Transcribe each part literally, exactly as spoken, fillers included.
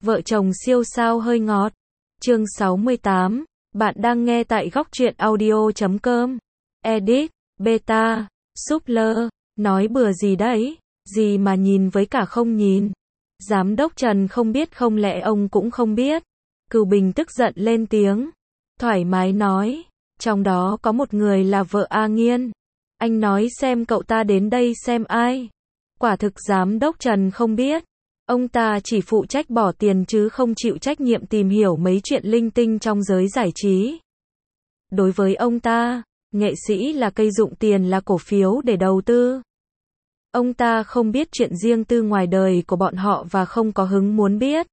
Vợ chồng siêu sao hơi ngọt. Chương sáu mươi tám. Bạn đang nghe tại góc truyện audio chấm com. Edit, beta, Supler. Nói bừa gì đấy? Gì mà nhìn với cả không nhìn? Giám đốc Trần không biết không lẽ ông cũng không biết? Cửu Bình tức giận lên tiếng. Thoải mái nói. Trong đó có một người là vợ A Nghiên. Anh nói xem cậu ta đến đây xem ai? Quả thực giám đốc Trần không biết. Ông ta chỉ phụ trách bỏ tiền chứ không chịu trách nhiệm tìm hiểu mấy chuyện linh tinh trong giới giải trí. Đối với ông ta, nghệ sĩ là cây dụng tiền là cổ phiếu để đầu tư. Ông ta không biết chuyện riêng tư ngoài đời của bọn họ và không có hứng muốn biết.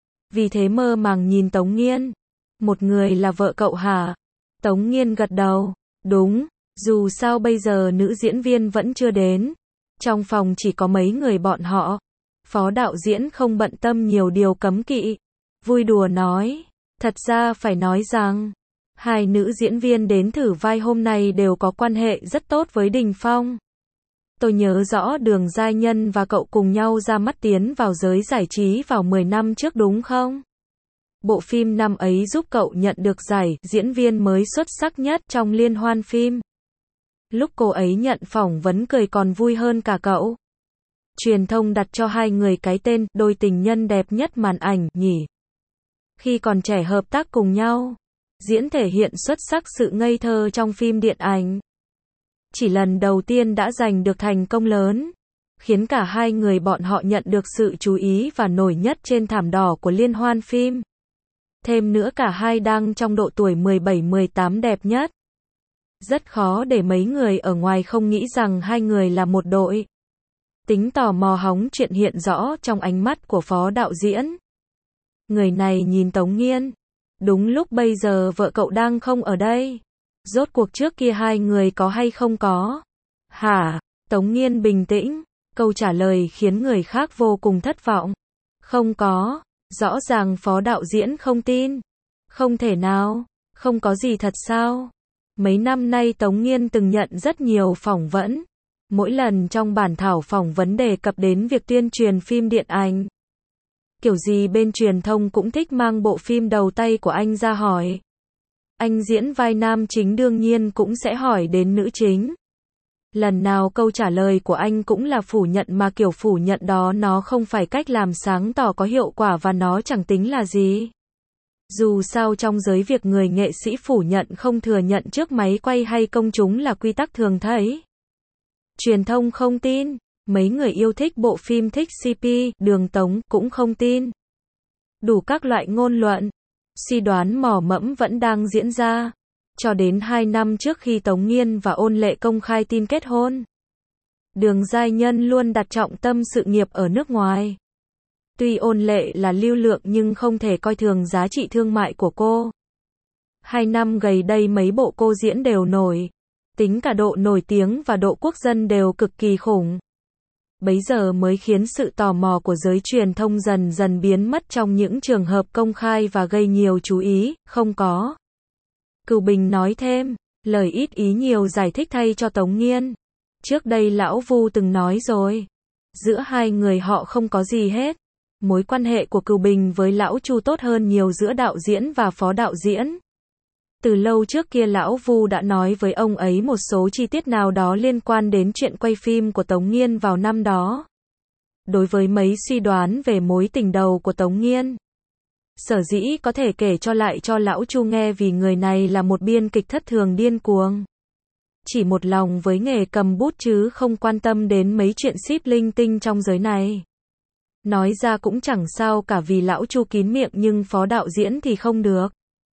Vì thế mơ màng nhìn Tống Nghiên. Một người là vợ cậu hả? Tống Nghiên gật đầu. Đúng, dù sao bây giờ nữ diễn viên vẫn chưa đến. Trong phòng chỉ có mấy người bọn họ. Phó đạo diễn không bận tâm nhiều điều cấm kỵ. Vui đùa nói. Thật ra phải nói rằng, hai nữ diễn viên đến thử vai hôm nay đều có quan hệ rất tốt với Đình Phong. Tôi nhớ rõ Đường Giai Nhân và cậu cùng nhau ra mắt tiến vào giới giải trí vào mười năm trước đúng không? Bộ phim năm ấy giúp cậu nhận được giải diễn viên mới xuất sắc nhất trong liên hoan phim. Lúc cô ấy nhận phỏng vấn cười còn vui hơn cả cậu. Truyền thông đặt cho hai người cái tên đôi tình nhân đẹp nhất màn ảnh nhỉ. Khi còn trẻ hợp tác cùng nhau, diễn thể hiện xuất sắc sự ngây thơ trong phim điện ảnh. Chỉ lần đầu tiên đã giành được thành công lớn, khiến cả hai người bọn họ nhận được sự chú ý và nổi nhất trên thảm đỏ của liên hoan phim. Thêm nữa cả hai đang trong độ tuổi mười bảy mười tám đẹp nhất. Rất khó để mấy người ở ngoài không nghĩ rằng hai người là một đội. Tính tò mò hóng chuyện hiện rõ trong ánh mắt của phó đạo diễn. Người này nhìn Tống Nghiên. Đúng lúc bây giờ vợ cậu đang không ở đây. Rốt cuộc trước kia hai người có hay không có? Hả? Tống Nghiên bình tĩnh. Câu trả lời khiến người khác vô cùng thất vọng. Không có. Rõ ràng phó đạo diễn không tin. Không thể nào. Không có gì thật sao? Mấy năm nay Tống Nghiên từng nhận rất nhiều phỏng vấn. Mỗi lần trong bản thảo phỏng vấn đề cập đến việc tuyên truyền phim điện ảnh. Kiểu gì bên truyền thông cũng thích mang bộ phim đầu tay của anh ra hỏi. Anh diễn vai nam chính đương nhiên cũng sẽ hỏi đến nữ chính. Lần nào câu trả lời của anh cũng là phủ nhận mà kiểu phủ nhận đó nó không phải cách làm sáng tỏ có hiệu quả và nó chẳng tính là gì. Dù sao trong giới việc người nghệ sĩ phủ nhận không thừa nhận trước máy quay hay công chúng là quy tắc thường thấy. Truyền thông không tin, mấy người yêu thích bộ phim thích xê pê, Đường Tống cũng không tin. Đủ các loại ngôn luận, suy đoán mò mẫm vẫn đang diễn ra, cho đến hai năm trước khi Tống Nghiên và Ôn Lệ công khai tin kết hôn. Đường Giai Nhân luôn đặt trọng tâm sự nghiệp ở nước ngoài. Tuy Ôn Lệ là lưu lượng nhưng không thể coi thường giá trị thương mại của cô. Hai năm gần đây mấy bộ cô diễn đều nổi. Tính cả độ nổi tiếng và độ quốc dân đều cực kỳ khủng. Bấy giờ mới khiến sự tò mò của giới truyền thông dần dần biến mất trong những trường hợp công khai và gây nhiều chú ý, không có. Cửu Bình nói thêm, lời ít ý nhiều giải thích thay cho Tống Nghiên. Trước đây Lão Vu từng nói rồi. Giữa hai người họ không có gì hết. Mối quan hệ của Cửu Bình với Lão Chu tốt hơn nhiều giữa đạo diễn và phó đạo diễn. Từ lâu trước kia Lão Vu đã nói với ông ấy một số chi tiết nào đó liên quan đến chuyện quay phim của Tống Nghiên vào năm đó. Đối với mấy suy đoán về mối tình đầu của Tống Nghiên, sở dĩ có thể kể cho lại cho Lão Chu nghe vì người này là một biên kịch thất thường điên cuồng. Chỉ một lòng với nghề cầm bút chứ không quan tâm đến mấy chuyện ship linh tinh trong giới này. Nói ra cũng chẳng sao cả vì Lão Chu kín miệng nhưng phó đạo diễn thì không được.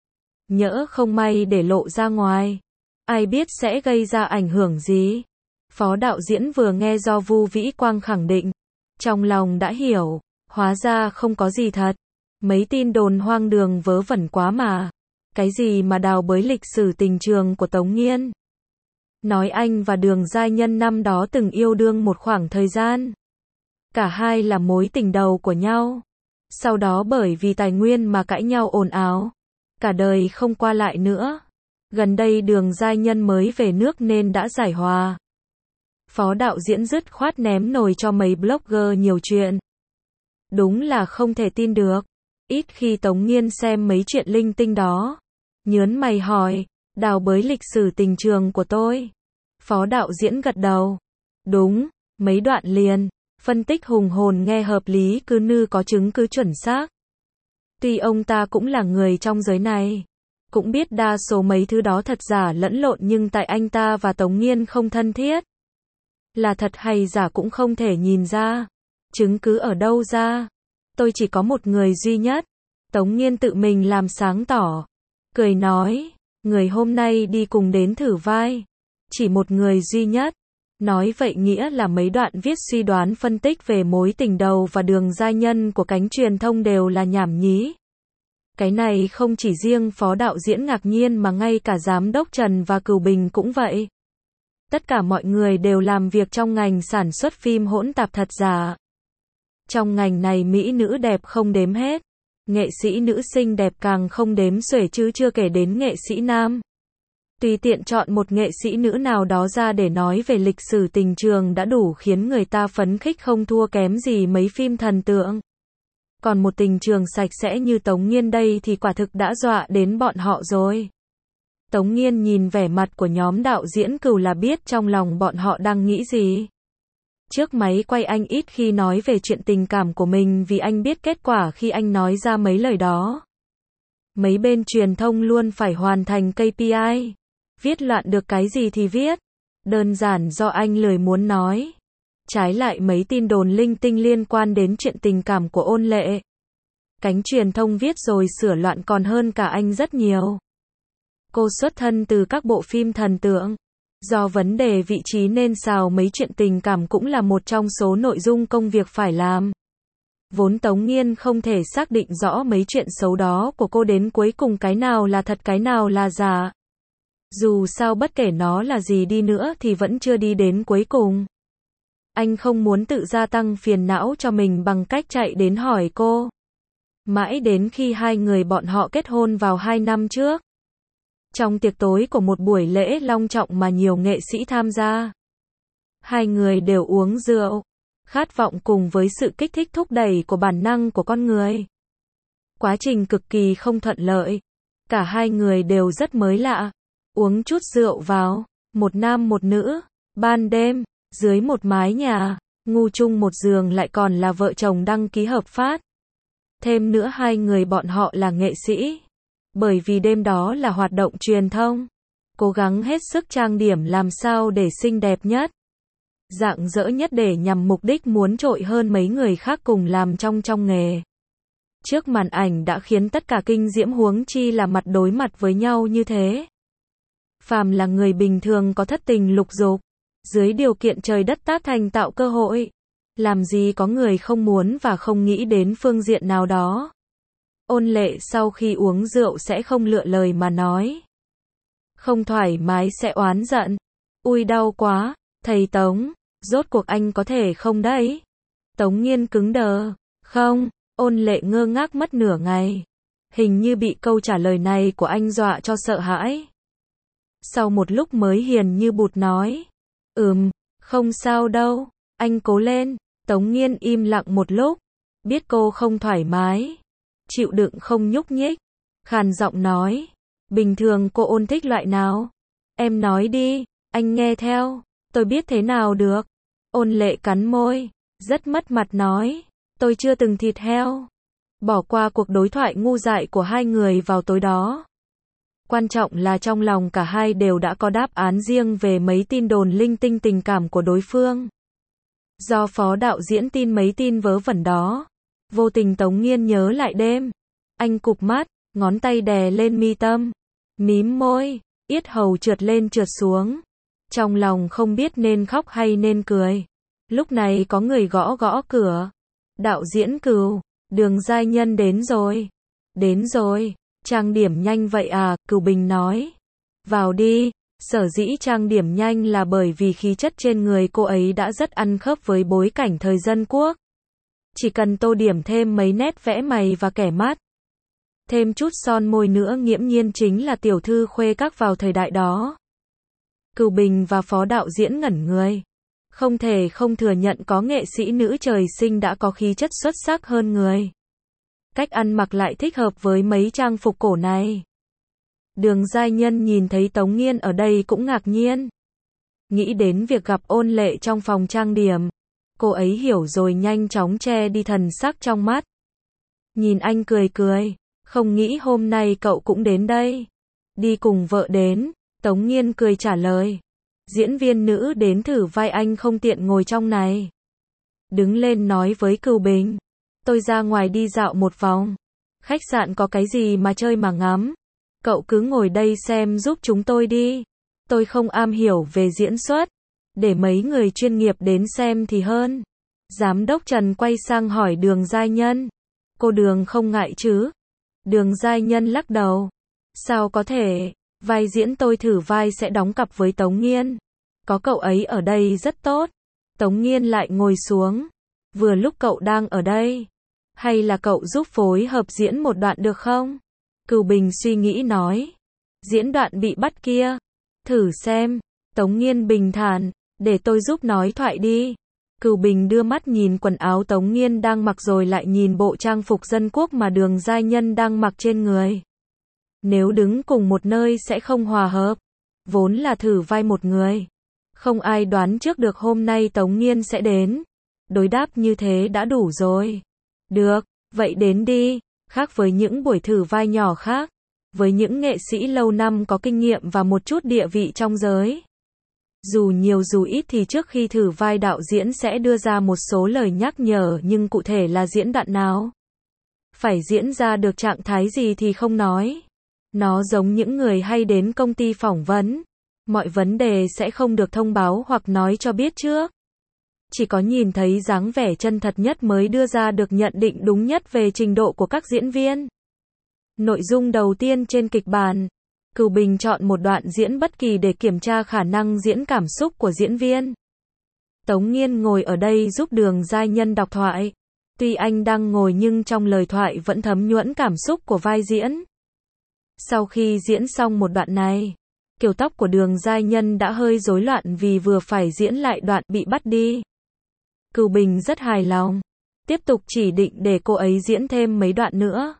Nhỡ không may để lộ ra ngoài, ai biết sẽ gây ra ảnh hưởng gì. Phó đạo diễn vừa nghe do Vu Vĩ Quang khẳng định, trong lòng đã hiểu, hóa ra không có gì thật. Mấy tin đồn hoang đường vớ vẩn quá mà. Cái gì mà đào bới lịch sử tình trường của Tống Nghiên. Nói anh và Đường Giai Nhân năm đó từng yêu đương một khoảng thời gian. Cả hai là mối tình đầu của nhau. Sau đó bởi vì tài nguyên mà cãi nhau ồn ào. Cả đời không qua lại nữa. Gần đây Đường Giai Nhân mới về nước nên đã giải hòa. Phó đạo diễn dứt khoát ném nồi cho mấy blogger nhiều chuyện. Đúng là không thể tin được. Ít khi Tống Nghiên xem mấy chuyện linh tinh đó. Nhớn mày hỏi, đào bới lịch sử tình trường của tôi. Phó đạo diễn gật đầu. Đúng, mấy đoạn liền. Phân tích hùng hồn nghe hợp lý, cứ như có chứng cứ chuẩn xác. Tuy ông ta cũng là người trong giới này, cũng biết đa số mấy thứ đó thật giả lẫn lộn, nhưng tại anh ta và Tống Nghiên không thân thiết. Là thật hay giả cũng không thể nhìn ra. Chứng cứ ở đâu ra? Tôi chỉ có một người duy nhất. Tống Nghiên tự mình làm sáng tỏ. Cười nói, người hôm nay đi cùng đến thử vai. Chỉ một người duy nhất. Nói vậy nghĩa là mấy đoạn viết suy đoán phân tích về mối tình đầu và đường giai nhân của cánh truyền thông đều là nhảm nhí. Cái này không chỉ riêng phó đạo diễn ngạc nhiên mà ngay cả giám đốc Trần và Cửu Bình cũng vậy. Tất cả mọi người đều làm việc trong ngành sản xuất phim hỗn tạp thật giả. Trong ngành này mỹ nữ đẹp không đếm hết. Nghệ sĩ nữ xinh đẹp càng không đếm xuể, chứ chưa kể đến nghệ sĩ nam. Tùy tiện chọn một nghệ sĩ nữ nào đó ra để nói về lịch sử tình trường đã đủ khiến người ta phấn khích, không thua kém gì mấy phim thần tượng. Còn một tình trường sạch sẽ như Tống Nghiên đây thì quả thực đã dọa đến bọn họ rồi. Tống Nghiên nhìn vẻ mặt của nhóm đạo diễn Cửu là biết trong lòng bọn họ đang nghĩ gì. Trước máy quay anh ít khi nói về chuyện tình cảm của mình vì anh biết kết quả khi anh nói ra mấy lời đó. Mấy bên truyền thông luôn phải hoàn thành ca pê i. Viết loạn được cái gì thì viết. Đơn giản do anh lười muốn nói. Trái lại mấy tin đồn linh tinh liên quan đến chuyện tình cảm của Ôn Lệ, cánh truyền thông viết rồi sửa loạn còn hơn cả anh rất nhiều. Cô xuất thân từ các bộ phim thần tượng. Do vấn đề vị trí nên xào mấy chuyện tình cảm cũng là một trong số nội dung công việc phải làm. Vốn Tống Nghiên không thể xác định rõ mấy chuyện xấu đó của cô đến cuối cùng cái nào là thật cái nào là giả. Dù sao bất kể nó là gì đi nữa thì vẫn chưa đi đến cuối cùng. Anh không muốn tự gia tăng phiền não cho mình bằng cách chạy đến hỏi cô. Mãi đến khi hai người bọn họ kết hôn vào hai năm trước. Trong tiệc tối của một buổi lễ long trọng mà nhiều nghệ sĩ tham gia. Hai người đều uống rượu. Khát vọng cùng với sự kích thích thúc đẩy của bản năng của con người. Quá trình cực kỳ không thuận lợi. Cả hai người đều rất mới lạ. Uống chút rượu vào. Một nam một nữ. Ban đêm. Dưới một mái nhà. Ngủ chung một giường lại còn là vợ chồng đăng ký hợp pháp. Thêm nữa hai người bọn họ là nghệ sĩ. Bởi vì đêm đó là hoạt động truyền thông. Cố gắng hết sức trang điểm làm sao để xinh đẹp nhất. Rạng rỡ nhất để nhằm mục đích muốn trội hơn mấy người khác cùng làm trong trong nghề. Trước màn ảnh đã khiến tất cả kinh diễm, huống chi là mặt đối mặt với nhau như thế. Phàm là người bình thường có thất tình lục dục, dưới điều kiện trời đất tác thành tạo cơ hội, làm gì có người không muốn và không nghĩ đến phương diện nào đó. Ôn Lệ sau khi uống rượu sẽ không lựa lời mà nói. Không thoải mái sẽ oán giận. Ui đau quá, thầy Tống, rốt cuộc anh có thể không đấy? Tống Nghiên cứng đờ. Không, Ôn Lệ ngơ ngác mất nửa ngày. Hình như bị câu trả lời này của anh dọa cho sợ hãi. Sau một lúc mới hiền như bụt nói. Ừm, không sao đâu, anh cố lên. Tống Nghiên im lặng một lúc. Biết cô không thoải mái. Chịu đựng không nhúc nhích. Khàn giọng nói. Bình thường cô Ôn thích loại nào? Em nói đi, anh nghe theo. Tôi biết thế nào được. Ôn Lệ cắn môi. Rất mất mặt nói. Tôi chưa từng thịt heo. Bỏ qua cuộc đối thoại ngu dại của hai người vào tối đó. Quan trọng là trong lòng cả hai đều đã có đáp án riêng về mấy tin đồn linh tinh tình cảm của đối phương. Do phó đạo diễn tin mấy tin vớ vẩn đó. Vô tình Tống Nghiên nhớ lại đêm. Anh cụp mắt, ngón tay đè lên mi tâm. Mím môi, yết hầu trượt lên trượt xuống. Trong lòng không biết nên khóc hay nên cười. Lúc này có người gõ gõ cửa. Đạo diễn Cửu, Đường giai nhân đến rồi. Đến rồi, trang điểm nhanh vậy à, Cửu Bình nói. Vào đi, sở dĩ trang điểm nhanh là bởi vì khí chất trên người cô ấy đã rất ăn khớp với bối cảnh thời Dân Quốc. Chỉ cần tô điểm thêm mấy nét vẽ mày và kẻ mắt. Thêm chút son môi nữa nghiễm nhiên chính là tiểu thư khuê các vào thời đại đó. Cửu Bình và phó đạo diễn ngẩn người. Không thể không thừa nhận có nghệ sĩ nữ trời sinh đã có khí chất xuất sắc hơn người. cách ăn mặc lại thích hợp với mấy trang phục cổ này. Đường giai nhân nhìn thấy Tống Nghiên ở đây cũng ngạc nhiên. Nghĩ đến việc gặp Ôn Lệ trong phòng trang điểm. Cô ấy hiểu rồi nhanh chóng che đi thần sắc trong mắt. Nhìn anh cười cười. Không nghĩ hôm nay cậu cũng đến đây. Đi cùng vợ đến. Tống Nghiên cười trả lời. Diễn viên nữ đến thử vai anh không tiện ngồi trong này. Đứng lên nói với Cửu Bình. Tôi ra ngoài đi dạo một vòng. Khách sạn có cái gì mà chơi mà ngắm. Cậu cứ ngồi đây xem giúp chúng tôi đi. Tôi không am hiểu về diễn xuất. Để mấy người chuyên nghiệp đến xem thì hơn. Giám đốc Trần quay sang hỏi Đường giai nhân. Cô Đường không ngại chứ? Đường giai nhân lắc đầu. Sao có thể, vai diễn tôi thử vai sẽ đóng cặp với Tống Nghiên. Có cậu ấy ở đây rất tốt. Tống Nghiên lại ngồi xuống. Vừa lúc cậu đang ở đây. Hay là cậu giúp phối hợp diễn một đoạn được không? Cửu Bình suy nghĩ nói. Diễn đoạn bị bắt kia. Thử xem. Tống Nghiên bình thản. Để tôi giúp nói thoại đi. Cửu Bình đưa mắt nhìn quần áo Tống Nghiên đang mặc rồi lại nhìn bộ trang phục dân quốc mà Đường giai nhân đang mặc trên người. Nếu đứng cùng một nơi sẽ không hòa hợp. Vốn là thử vai một người. Không ai đoán trước được hôm nay Tống Nghiên sẽ đến. Đối đáp như thế đã đủ rồi. Được, vậy đến đi. Khác với những buổi thử vai nhỏ khác. Với những nghệ sĩ lâu năm có kinh nghiệm và một chút địa vị trong giới. Dù nhiều dù ít thì trước khi thử vai đạo diễn sẽ đưa ra một số lời nhắc nhở, nhưng cụ thể là diễn đoạn nào, phải diễn ra được trạng thái gì thì không nói. Nó giống những người hay đến công ty phỏng vấn. Mọi vấn đề sẽ không được thông báo hoặc nói cho biết trước. Chỉ có nhìn thấy dáng vẻ chân thật nhất mới đưa ra được nhận định đúng nhất về trình độ của các diễn viên. Nội dung đầu tiên trên kịch bản. Cửu Bình chọn một đoạn diễn bất kỳ để kiểm tra khả năng diễn cảm xúc của diễn viên. Tống Nghiên ngồi ở đây giúp Đường giai nhân đọc thoại. Tuy anh đang ngồi nhưng trong lời thoại vẫn thấm nhuận cảm xúc của vai diễn. Sau khi diễn xong một đoạn này, kiểu tóc của Đường giai nhân đã hơi rối loạn vì vừa phải diễn lại đoạn bị bắt đi. Cửu Bình rất hài lòng. Tiếp tục chỉ định để cô ấy diễn thêm mấy đoạn nữa.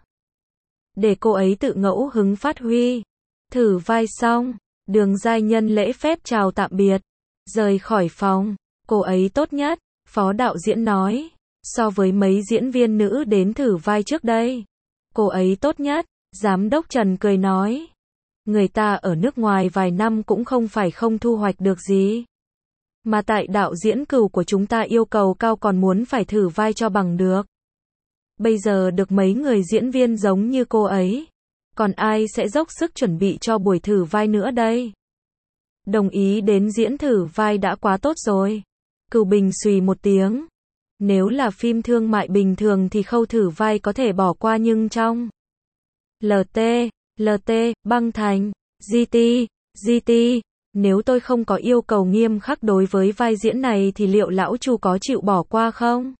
Để cô ấy tự ngẫu hứng phát huy. Thử vai xong, Đường giai nhân lễ phép chào tạm biệt. Rời khỏi phòng, cô ấy tốt nhất, phó đạo diễn nói. So với mấy diễn viên nữ đến thử vai trước đây, cô ấy tốt nhất, giám đốc Trần cười nói. Người ta ở nước ngoài vài năm cũng không phải không thu hoạch được gì. Mà tại đạo diễn Cửu của chúng ta yêu cầu cao còn muốn phải thử vai cho bằng được. Bây giờ được mấy người diễn viên giống như cô ấy. Còn ai sẽ dốc sức chuẩn bị cho buổi thử vai nữa đây? Đồng ý đến diễn thử vai đã quá tốt rồi. Cửu Bình xùy một tiếng. Nếu là phim thương mại bình thường thì khâu thử vai có thể bỏ qua nhưng trong lờ tê, lờ tê, băng thành, giê tê, giê tê, nếu tôi không có yêu cầu nghiêm khắc đối với vai diễn này thì liệu lão Chu có chịu bỏ qua không?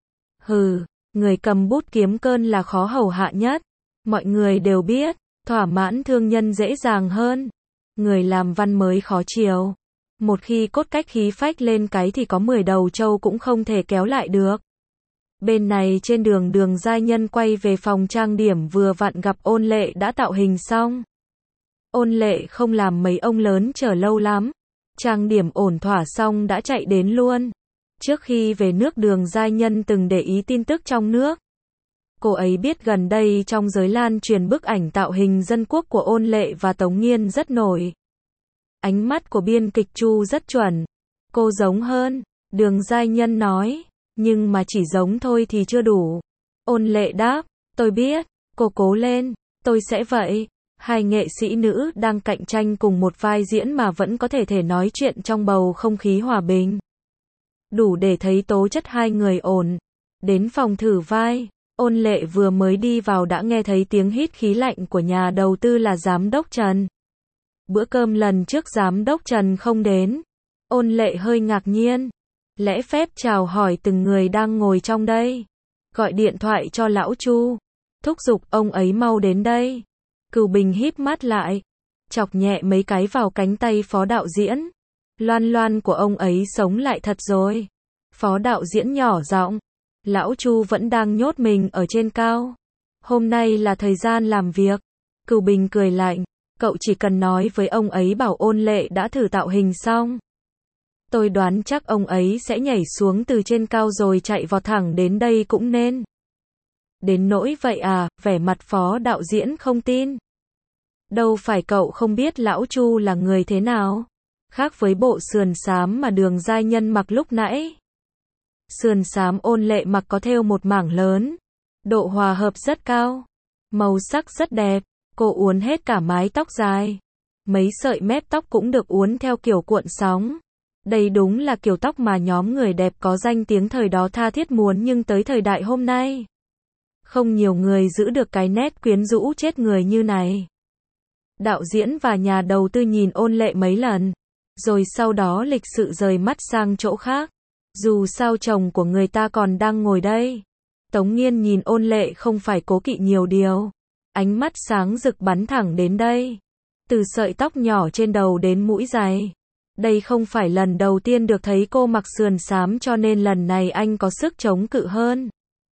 Hừ, người cầm bút kiếm cơn là khó hầu hạ nhất. Mọi người đều biết, thỏa mãn thương nhân dễ dàng hơn. Người làm văn mới khó chiều. Một khi cốt cách khí phách lên cái thì có mười đầu trâu cũng không thể kéo lại được. Bên này trên đường Đường giai nhân quay về phòng trang điểm vừa vặn gặp Ôn Lệ đã tạo hình xong. Ôn Lệ không làm mấy ông lớn chờ lâu lắm. Trang điểm ổn thỏa xong đã chạy đến luôn. Trước khi về nước Đường giai nhân từng để ý tin tức trong nước. Cô ấy biết gần đây trong giới lan truyền bức ảnh tạo hình dân quốc của Ôn Lệ và Tống Nghiên rất nổi. Ánh mắt của biên kịch Chu rất chuẩn. Cô giống hơn, Đường giai nhân nói, nhưng mà chỉ giống thôi thì chưa đủ. Ôn Lệ đáp, tôi biết, cô cố lên, tôi sẽ vậy. Hai nghệ sĩ nữ đang cạnh tranh cùng một vai diễn mà vẫn có thể thể nói chuyện trong bầu không khí hòa bình. Đủ để thấy tố chất hai người ổn. Đến phòng thử vai. Ôn Lệ vừa mới đi vào đã nghe thấy tiếng hít khí lạnh của nhà đầu tư là giám đốc Trần. Bữa cơm lần trước giám đốc Trần không đến. Ôn Lệ hơi ngạc nhiên. Lễ phép chào hỏi từng người đang ngồi trong đây. Gọi điện thoại cho lão Chu. Thúc giục ông ấy mau đến đây. Cửu Bình híp mắt lại. Chọc nhẹ mấy cái vào cánh tay phó đạo diễn. Loan loan của ông ấy sống lại thật rồi. Phó đạo diễn nhỏ giọng. Lão Chu vẫn đang nhốt mình ở trên cao. Hôm nay là thời gian làm việc. Cửu Bình cười lạnh. Cậu chỉ cần nói với ông ấy bảo Ôn Lệ đã thử tạo hình xong. Tôi đoán chắc ông ấy sẽ nhảy xuống từ trên cao rồi chạy vọt thẳng đến đây cũng nên. Đến nỗi vậy à, vẻ mặt phó đạo diễn không tin. Đâu phải cậu không biết lão Chu là người thế nào. Khác với bộ sườn xám mà Đường giai nhân mặc lúc nãy. Sườn xám Ôn Lệ mặc có thêu một mảng lớn. Độ hòa hợp rất cao. Màu sắc rất đẹp. Cô uốn hết cả mái tóc dài. Mấy sợi mép tóc cũng được uốn theo kiểu cuộn sóng. Đây đúng là kiểu tóc mà nhóm người đẹp có danh tiếng thời đó tha thiết muốn, nhưng tới thời đại hôm nay, không nhiều người giữ được cái nét quyến rũ chết người như này. Đạo diễn và nhà đầu tư nhìn Ôn Lệ mấy lần, rồi sau đó lịch sự rời mắt sang chỗ khác. Dù sao chồng của người ta còn đang ngồi đây. Tống Nghiên nhìn Ôn Lệ không phải cố kỵ nhiều điều. Ánh mắt sáng rực bắn thẳng đến đây. Từ sợi tóc nhỏ trên đầu đến mũi dài. Đây không phải lần đầu tiên được thấy cô mặc sườn xám, cho nên lần này anh có sức chống cự hơn.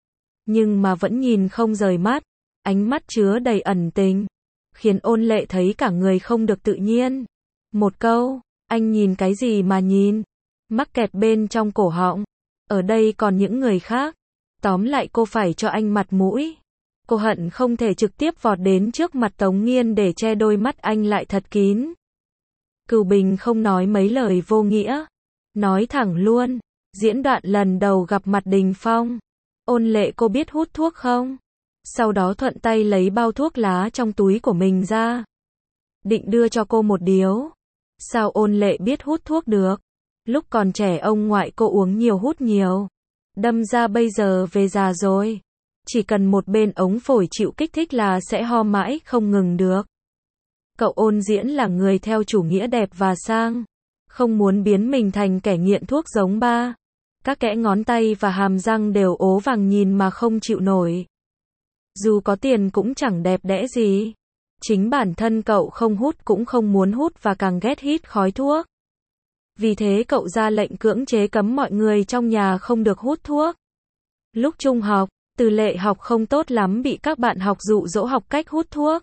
Nhưng mà vẫn nhìn không rời mắt. Ánh mắt chứa đầy ẩn tình. Khiến Ôn Lệ thấy cả người không được tự nhiên. Một câu, anh nhìn cái gì mà nhìn? Mắc kẹt bên trong cổ họng. Ở đây còn những người khác. Tóm lại cô phải cho anh mặt mũi. Cô hận không thể trực tiếp vọt đến trước mặt Tống Nghiên để che đôi mắt anh lại thật kín. Cửu Bình không nói mấy lời vô nghĩa. Nói thẳng luôn. Diễn đoạn lần đầu gặp mặt Đình Phong. Ôn Lệ, cô biết hút thuốc không? Sau đó thuận tay lấy bao thuốc lá trong túi của mình ra. Định đưa cho cô một điếu. Sao Ôn Lệ biết hút thuốc được? Lúc còn trẻ ông ngoại cô uống nhiều hút nhiều. Đâm ra bây giờ về già rồi. Chỉ cần một bên ống phổi chịu kích thích là sẽ ho mãi không ngừng được. Cậu Ôn diễn là người theo chủ nghĩa đẹp và sang. Không muốn biến mình thành kẻ nghiện thuốc giống ba. Các kẽ ngón tay và hàm răng đều ố vàng nhìn mà không chịu nổi. Dù có tiền cũng chẳng đẹp đẽ gì. Chính bản thân cậu không hút cũng không muốn hút và càng ghét hít khói thuốc. Vì thế cậu ra lệnh cưỡng chế cấm mọi người trong nhà không được hút thuốc. Lúc trung học, Từ Lệ học không tốt lắm bị các bạn học dụ dỗ học cách hút thuốc.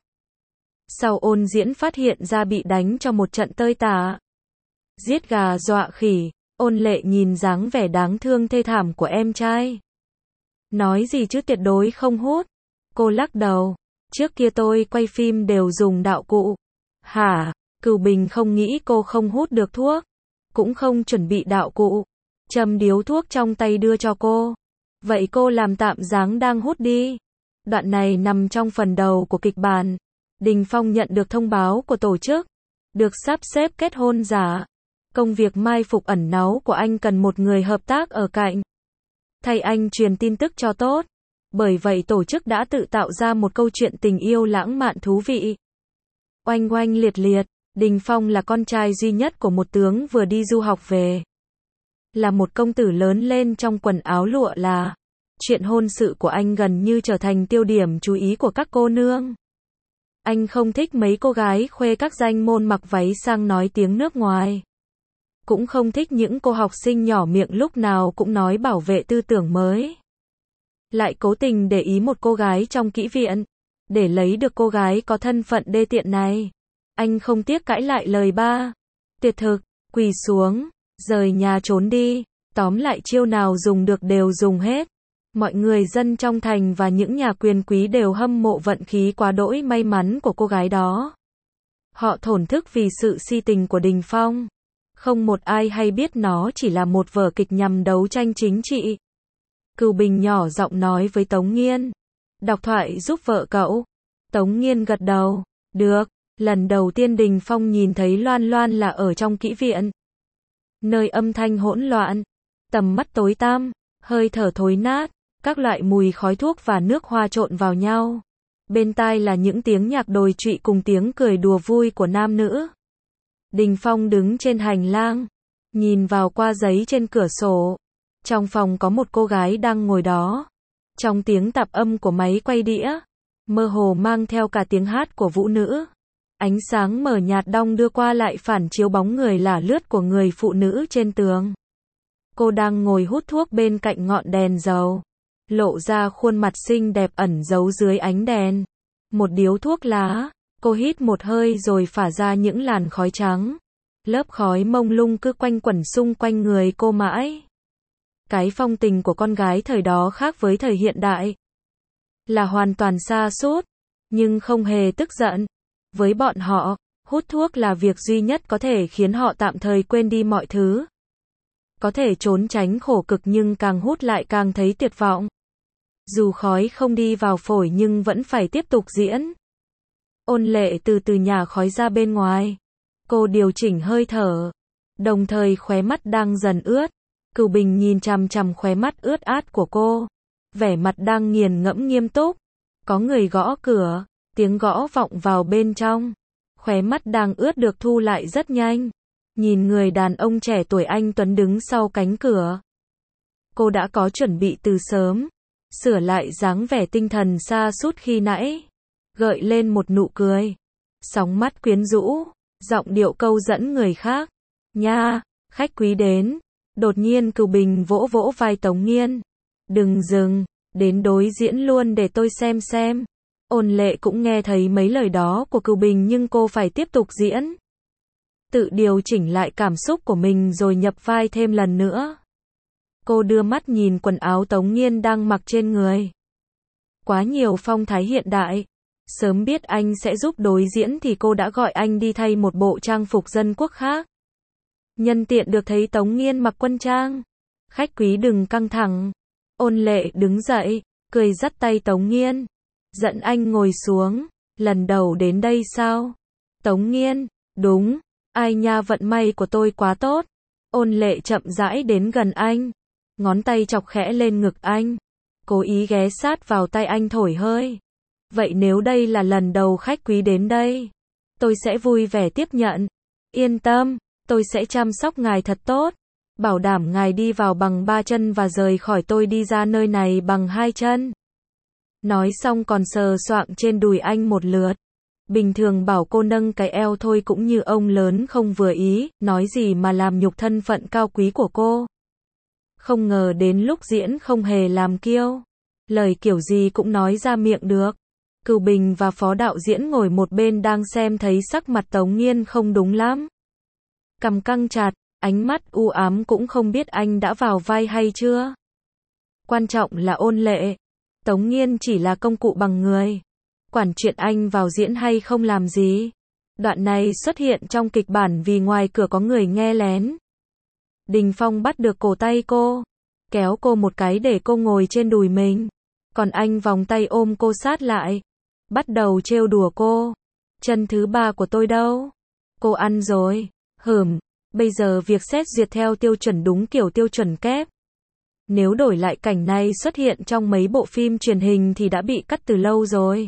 Sau Ôn diễn phát hiện ra bị đánh cho một trận tơi tả. Giết gà dọa khỉ. Ôn Lệ nhìn dáng vẻ đáng thương thê thảm của em trai. Nói gì chứ tuyệt đối không hút. Cô lắc đầu. Trước kia tôi quay phim đều dùng đạo cụ. Hả? Cửu Bình không nghĩ cô không hút được thuốc. Cũng không chuẩn bị đạo cụ. Châm điếu thuốc trong tay đưa cho cô. Vậy cô làm tạm dáng đang hút đi. Đoạn này nằm trong phần đầu của kịch bản. Đình Phong nhận được thông báo của tổ chức. Được sắp xếp kết hôn giả. Công việc mai phục ẩn náu của anh cần một người hợp tác ở cạnh. Thay anh truyền tin tức cho tốt. Bởi vậy tổ chức đã tự tạo ra một câu chuyện tình yêu lãng mạn thú vị. Oanh oanh liệt liệt. Đình Phong là con trai duy nhất của một tướng vừa đi du học về. Là một công tử lớn lên trong quần áo lụa là. Chuyện hôn sự của anh gần như trở thành tiêu điểm chú ý của các cô nương. Anh không thích mấy cô gái khuê các danh môn mặc váy sang nói tiếng nước ngoài. Cũng không thích những cô học sinh nhỏ miệng lúc nào cũng nói bảo vệ tư tưởng mới. Lại cố tình để ý một cô gái trong kỹ viện. Để lấy được cô gái có thân phận đê tiện này. Anh không tiếc cãi lại lời ba. Tuyệt thực, quỳ xuống, rời nhà trốn đi. Tóm lại chiêu nào dùng được đều dùng hết. Mọi người dân trong thành và những nhà quyền quý đều hâm mộ vận khí quá đỗi may mắn của cô gái đó. Họ thổn thức vì sự si tình của Đình Phong. Không một ai hay biết nó chỉ là một vở kịch nhằm đấu tranh chính trị. Cửu Bình nhỏ giọng nói với Tống Nghiên. Đọc thoại giúp vợ cậu. Tống Nghiên gật đầu. Được. Lần đầu tiên Đình Phong nhìn thấy Loan Loan là ở trong kỹ viện. Nơi âm thanh hỗn loạn. Tầm mắt tối tăm. Hơi thở thối nát. Các loại mùi khói thuốc và nước hoa trộn vào nhau. Bên tai là những tiếng nhạc đồi trụy cùng tiếng cười đùa vui của nam nữ. Đình Phong đứng trên hành lang. Nhìn vào qua giấy trên cửa sổ. Trong phòng có một cô gái đang ngồi đó. Trong tiếng tạp âm của máy quay đĩa. Mơ hồ mang theo cả tiếng hát của vũ nữ. Ánh sáng mờ nhạt đong đưa qua lại phản chiếu bóng người lả lướt của người phụ nữ trên tường. Cô đang ngồi hút thuốc bên cạnh ngọn đèn dầu. lộ ra khuôn mặt xinh đẹp ẩn giấu dưới ánh đèn. Một điếu thuốc lá, cô hít một hơi rồi phả ra những làn khói trắng. Lớp khói mông lung cứ quanh quẩn xung quanh người cô mãi. Cái phong tình của con gái thời đó khác với thời hiện đại. Là hoàn toàn sa sút, nhưng không hề tức giận. Với bọn họ, hút thuốc là việc duy nhất có thể khiến họ tạm thời quên đi mọi thứ. Có thể trốn tránh khổ cực nhưng càng hút lại càng thấy tuyệt vọng. Dù khói không đi vào phổi nhưng vẫn phải tiếp tục diễn. Ôn Lệ từ từ nhả khói ra bên ngoài. Cô điều chỉnh hơi thở, đồng thời khóe mắt đang dần ướt. Cửu Bình nhìn chằm chằm khóe mắt ướt át của cô, vẻ mặt đang nghiền ngẫm nghiêm túc. Có người gõ cửa, tiếng gõ vọng vào bên trong. Khóe mắt đang ướt được thu lại rất nhanh. Nhìn người đàn ông trẻ tuổi anh tuấn đứng sau cánh cửa. Cô đã có chuẩn bị từ sớm, sửa lại dáng vẻ tinh thần sa sút khi nãy, gợi lên một nụ cười, sóng mắt quyến rũ, giọng điệu câu dẫn người khác. Nha, khách quý đến. Đột nhiên Cửu Bình vỗ vỗ vai Tống Nghiên. Đừng dừng, đến đối diễn luôn để tôi xem xem. Ôn Lệ cũng nghe thấy mấy lời đó của Cửu Bình nhưng cô phải tiếp tục diễn. Tự điều chỉnh lại cảm xúc của mình rồi nhập vai thêm lần nữa. Cô đưa mắt nhìn quần áo Tống Nghiên đang mặc trên người. Quá nhiều phong thái hiện đại. Sớm biết anh sẽ giúp đối diễn thì cô đã gọi anh đi thay một bộ trang phục dân quốc khác. Nhân tiện được thấy Tống Nghiên mặc quân trang. Khách quý đừng căng thẳng. Ôn Lệ đứng dậy, cười dắt tay Tống Nghiên. Dẫn anh ngồi xuống. Lần đầu đến đây sao? Tống Nghiên, đúng. Ai nha, vận may của tôi quá tốt. Ôn Lệ chậm rãi đến gần anh. Ngón tay chọc khẽ lên ngực anh. Cố ý ghé sát vào tay anh thổi hơi. Vậy nếu đây là lần đầu khách quý đến đây, tôi sẽ vui vẻ tiếp nhận. Yên tâm, tôi sẽ chăm sóc ngài thật tốt. Bảo đảm ngài đi vào bằng ba chân và rời khỏi tôi đi ra nơi này bằng hai chân. Nói xong còn sờ soạng trên đùi anh một lượt. Bình thường bảo cô nâng cái eo thôi cũng như ông lớn không vừa ý, nói gì mà làm nhục thân phận cao quý của cô. Không ngờ đến lúc diễn không hề làm kiêu. Lời kiểu gì cũng nói ra miệng được. Cửu Bình và phó đạo diễn ngồi một bên đang xem thấy sắc mặt Tống Nghiên không đúng lắm. Cằm căng chặt, ánh mắt u ám cũng không biết anh đã vào vai hay chưa. Quan trọng là Ôn Lệ. Tống Nghiên chỉ là công cụ bằng người. Quản chuyện anh vào diễn hay không làm gì. Đoạn này xuất hiện trong kịch bản vì ngoài cửa có người nghe lén. Đình Phong bắt được cổ tay cô, kéo cô một cái để cô ngồi trên đùi mình. Còn anh vòng tay ôm cô sát lại, bắt đầu trêu đùa cô. Chân thứ ba của tôi đâu? Cô ăn rồi. Hửm, bây giờ việc xét duyệt theo tiêu chuẩn đúng kiểu tiêu chuẩn kép. Nếu đổi lại cảnh này xuất hiện trong mấy bộ phim truyền hình thì đã bị cắt từ lâu rồi.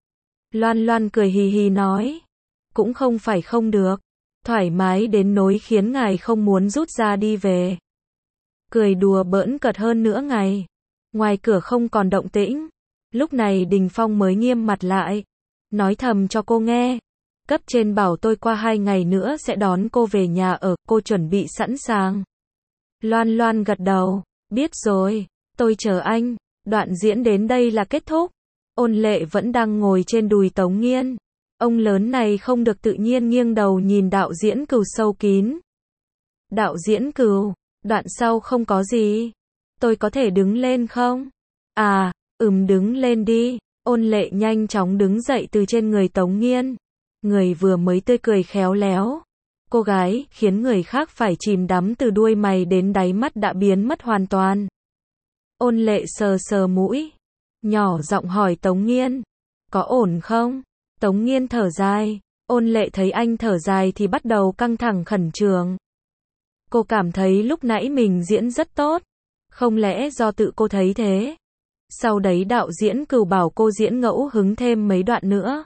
Loan Loan cười hì hì nói. Cũng không phải không được. Thoải mái đến nỗi khiến ngài không muốn rút ra đi về. Cười đùa bỡn cợt hơn nữa ngày. Ngoài cửa không còn động tĩnh. Lúc này Đình Phong mới nghiêm mặt lại. Nói thầm cho cô nghe. Cấp trên bảo tôi qua hai ngày nữa sẽ đón cô về nhà ở, cô chuẩn bị sẵn sàng. Loan Loan gật đầu. Biết rồi, tôi chờ anh. Đoạn diễn đến đây là kết thúc. Ôn Lệ vẫn đang ngồi trên đùi Tống Nghiên. Ông lớn này không được tự nhiên nghiêng đầu nhìn đạo diễn Cửu sâu kín. Đạo diễn Cửu, đoạn sau không có gì. Tôi có thể đứng lên không? À, ừm đứng lên đi. Ôn Lệ nhanh chóng đứng dậy từ trên người Tống Nghiên. Người vừa mới tươi cười khéo léo. Cô gái khiến người khác phải chìm đắm từ đuôi mày đến đáy mắt đã biến mất hoàn toàn. Ôn Lệ sờ sờ mũi, nhỏ giọng hỏi Tống Nghiên. Có ổn không? Tống Nghiên thở dài. Ôn Lệ thấy anh thở dài thì bắt đầu căng thẳng khẩn trương. Cô cảm thấy lúc nãy mình diễn rất tốt. Không lẽ do tự cô thấy thế? Sau đấy đạo diễn Cửu bảo cô diễn ngẫu hứng thêm mấy đoạn nữa.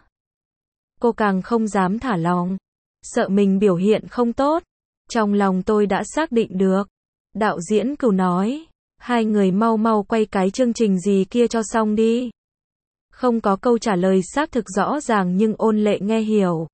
Cô càng không dám thả lòng. Sợ mình biểu hiện không tốt. Trong lòng tôi đã xác định được. Đạo diễn Cửu nói. Hai người mau mau quay cái chương trình gì kia cho xong đi. Không có câu trả lời xác thực rõ ràng nhưng Ôn Lệ nghe hiểu.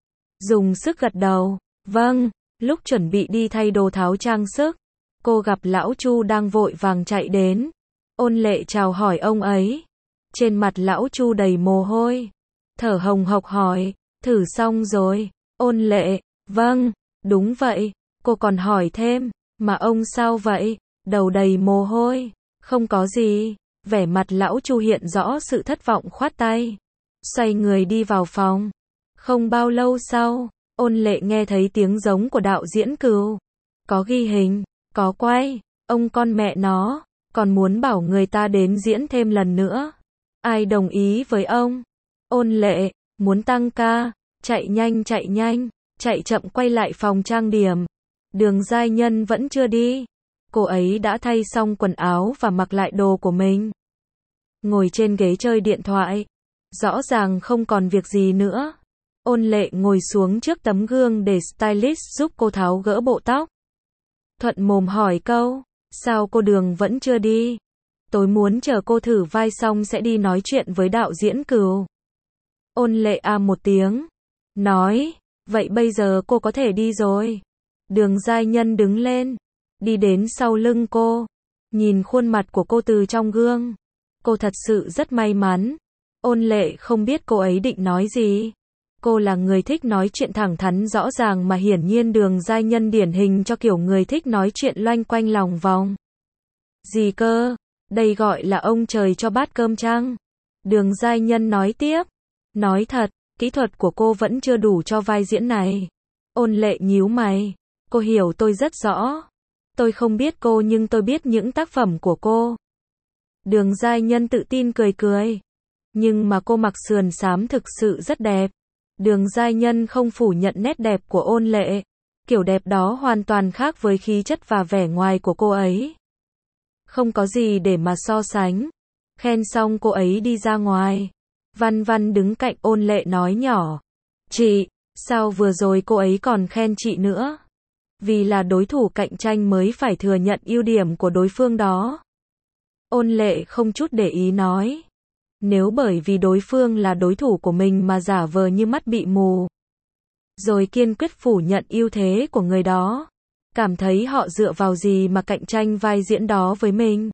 Dùng sức gật đầu. Vâng. Lúc chuẩn bị đi thay đồ tháo trang sức, cô gặp lão Chu đang vội vàng chạy đến. Ôn Lệ chào hỏi ông ấy. Trên mặt lão Chu đầy mồ hôi. Thở hồng hộc hỏi, thử xong rồi. Ôn Lệ, vâng, đúng vậy. Cô còn hỏi thêm, mà ông sao vậy? Đầu đầy mồ hôi. Không có gì. Vẻ mặt lão Chu hiện rõ sự thất vọng, khoát tay. Xoay người đi vào phòng. Không bao lâu sau, Ôn Lệ nghe thấy tiếng giống của đạo diễn Cừu. Có ghi hình, có quay. Ông con mẹ nó, còn muốn bảo người ta đến diễn thêm lần nữa. Ai đồng ý với ông? Ôn Lệ, muốn tăng ca. Chạy nhanh chạy nhanh, chạy chậm quay lại phòng trang điểm. Đường Giai Nhân vẫn chưa đi. Cô ấy đã thay xong quần áo và mặc lại đồ của mình. Ngồi trên ghế chơi điện thoại. Rõ ràng không còn việc gì nữa. Ôn Lệ ngồi xuống trước tấm gương để stylist giúp cô tháo gỡ bộ tóc. Thuận mồm hỏi câu, sao cô Đường vẫn chưa đi? Tôi muốn chờ cô thử vai xong sẽ đi nói chuyện với đạo diễn Cừu. Ôn Lệ à một tiếng. Nói, vậy bây giờ cô có thể đi rồi. Đường Giai Nhân đứng lên. Đi đến sau lưng cô. Nhìn khuôn mặt của cô từ trong gương. Cô thật sự rất may mắn. Ôn Lệ không biết cô ấy định nói gì. Cô là người thích nói chuyện thẳng thắn rõ ràng mà hiển nhiên Đường Giai Nhân điển hình cho kiểu người thích nói chuyện loanh quanh lòng vòng. Gì cơ? Đây gọi là ông trời cho bát cơm chăng? Đường Giai Nhân nói tiếp. Nói thật, kỹ thuật của cô vẫn chưa đủ cho vai diễn này. Ôn Lệ nhíu mày. Cô hiểu tôi rất rõ. Tôi không biết cô nhưng tôi biết những tác phẩm của cô. Đường Giai Nhân tự tin cười cười. Nhưng mà cô mặc sườn xám thực sự rất đẹp. Đường Giai Nhân không phủ nhận nét đẹp của Ôn Lệ. Kiểu đẹp đó hoàn toàn khác với khí chất và vẻ ngoài của cô ấy. Không có gì để mà so sánh. Khen xong cô ấy đi ra ngoài. Văn Văn đứng cạnh Ôn Lệ nói nhỏ. Chị, sao vừa rồi cô ấy còn khen chị nữa? Vì là đối thủ cạnh tranh mới phải thừa nhận ưu điểm của đối phương đó. Ôn Lệ không chút để ý nói. Nếu bởi vì đối phương là đối thủ của mình mà giả vờ như mắt bị mù. Rồi kiên quyết phủ nhận ưu thế của người đó. Cảm thấy họ dựa vào gì mà cạnh tranh vai diễn đó với mình.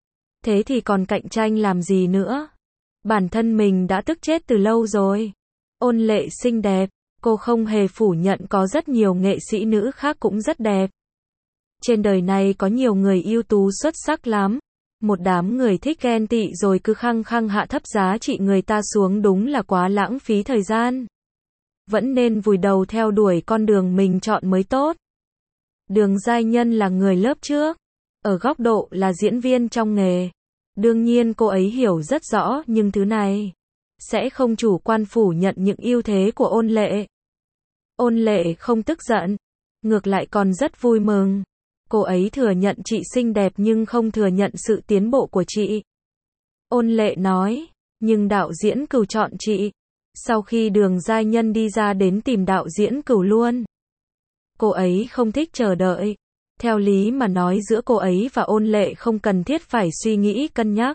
Thế thì còn cạnh tranh làm gì nữa? Bản thân mình đã tức chết từ lâu rồi. Ôn Lệ xinh đẹp. Cô không hề phủ nhận có rất nhiều nghệ sĩ nữ khác cũng rất đẹp. Trên đời này có nhiều người ưu tú xuất sắc lắm. Một đám người thích ghen tị rồi cứ khăng khăng hạ thấp giá trị người ta xuống đúng là quá lãng phí thời gian. Vẫn nên vùi đầu theo đuổi con đường mình chọn mới tốt. Đường Giai Nhân là người lớp trước. Ở góc độ là diễn viên trong nghề. Đương nhiên cô ấy hiểu rất rõ nhưng thứ này sẽ không chủ quan phủ nhận những ưu thế của Ôn Lệ. Ôn Lệ không tức giận. Ngược lại còn rất vui mừng. Cô ấy thừa nhận chị xinh đẹp nhưng không thừa nhận sự tiến bộ của chị. Ôn Lệ nói, nhưng đạo diễn Cừu chọn chị. Sau khi Đường Giai Nhân đi ra đến tìm đạo diễn Cừu luôn. Cô ấy không thích chờ đợi. Theo lý mà nói giữa cô ấy và Ôn Lệ không cần thiết phải suy nghĩ cân nhắc.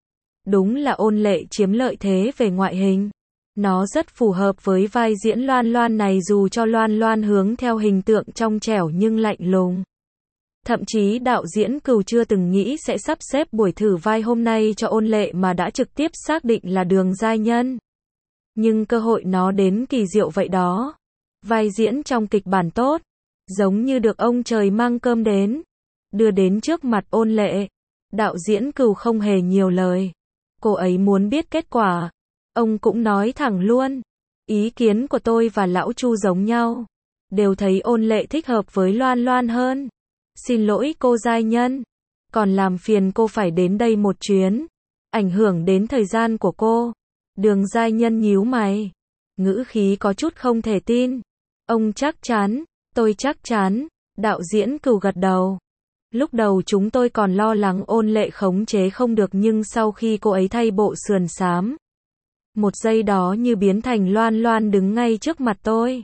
Đúng là Ôn Lệ chiếm lợi thế về ngoại hình. Nó rất phù hợp với vai diễn Loan Loan này dù cho Loan Loan hướng theo hình tượng trong trẻo nhưng lạnh lùng. Thậm chí đạo diễn Cừu chưa từng nghĩ sẽ sắp xếp buổi thử vai hôm nay cho Ôn Lệ mà đã trực tiếp xác định là Đường Giai Nhân. Nhưng cơ hội nó đến kỳ diệu vậy đó. Vai diễn trong kịch bản tốt. Giống như được ông trời mang cơm đến. Đưa đến trước mặt Ôn Lệ. Đạo diễn Cừu không hề nhiều lời. Cô ấy muốn biết kết quả. Ông cũng nói thẳng luôn. Ý kiến của tôi và lão Chu giống nhau. Đều thấy Ôn Lệ thích hợp với Loan Loan hơn. Xin lỗi cô Giai Nhân. Còn làm phiền cô phải đến đây một chuyến. Ảnh hưởng đến thời gian của cô. Đường Giai Nhân nhíu mày. Ngữ khí có chút không thể tin. Ông chắc chắn. Tôi chắc chắn. Đạo diễn Cừu gật đầu. Lúc đầu chúng tôi còn lo lắng Ôn Lệ khống chế không được nhưng sau khi cô ấy thay bộ sườn xám. Một giây đó như biến thành Loan Loan đứng ngay trước mặt tôi.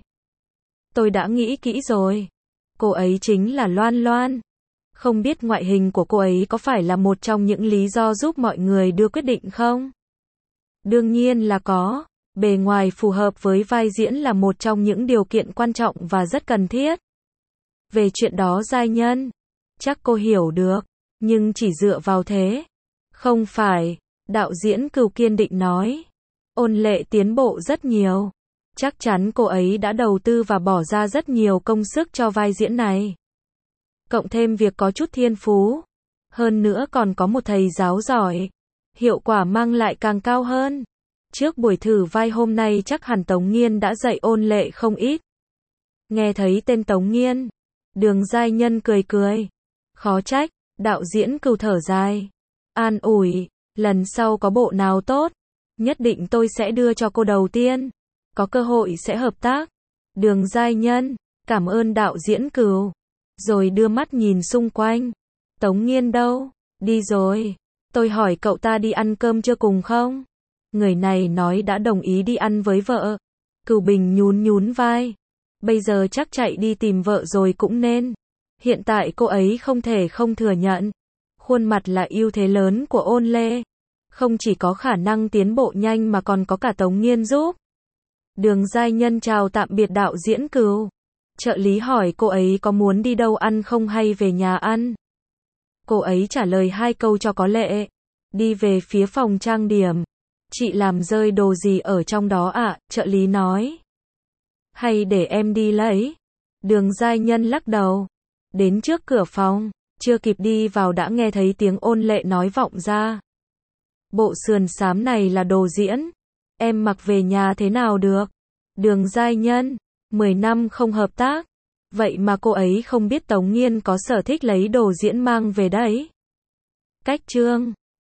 Tôi đã nghĩ kỹ rồi. Cô ấy chính là Loan Loan. Không biết ngoại hình của cô ấy có phải là một trong những lý do giúp mọi người đưa quyết định không? Đương nhiên là có. Bề ngoài phù hợp với vai diễn là một trong những điều kiện quan trọng và rất cần thiết. Về chuyện đó Giai Nhân, chắc cô hiểu được. Nhưng chỉ dựa vào thế Không phải, đạo diễn Cừu kiên định nói. Ôn Lệ tiến bộ rất nhiều. Chắc chắn cô ấy đã đầu tư và bỏ ra rất nhiều công sức cho vai diễn này. Cộng thêm việc có chút thiên phú. Hơn nữa còn có một thầy giáo giỏi. Hiệu quả mang lại càng cao hơn. Trước buổi thử vai hôm nay chắc hẳn Tống Nghiên đã dạy Ôn Lệ không ít. Nghe thấy tên Tống Nghiên, Đường Giai Nhân cười cười. Khó trách, đạo diễn Cừu thở dài. An ủi, lần sau có bộ nào tốt, nhất định tôi sẽ đưa cho cô đầu tiên. Có cơ hội sẽ hợp tác. Đường Giai Nhân, cảm ơn đạo diễn Cừu. Rồi đưa mắt nhìn xung quanh. Tống Nghiên đâu? Đi rồi. Tôi hỏi cậu ta đi ăn cơm chưa cùng không? Người này nói đã đồng ý đi ăn với vợ. Cừu Bình nhún nhún vai. Bây giờ chắc chạy đi tìm vợ rồi cũng nên. Hiện tại cô ấy không thể không thừa nhận. Khuôn mặt là ưu thế lớn của Ôn Lệ. Không chỉ có khả năng tiến bộ nhanh mà còn có cả Tống Nghiên giúp. Đường Giai Nhân chào tạm biệt đạo diễn Cừu. Trợ lý hỏi cô ấy có muốn đi đâu ăn không hay về nhà ăn. Cô ấy trả lời hai câu cho có lệ. Đi về phía phòng trang điểm. Chị làm rơi đồ gì ở trong đó ạ? À? Trợ lý nói. Hay để em đi lấy. Đường Giai Nhân lắc đầu. Đến trước cửa phòng, chưa kịp đi vào đã nghe thấy tiếng Ôn Lệ nói vọng ra. Bộ sườn xám này là đồ diễn. Em mặc về nhà thế nào được? Đường Giai Nhân, mười năm không hợp tác. Vậy mà cô ấy không biết Tống Nghiên có sở thích lấy đồ diễn mang về đấy. Cách chương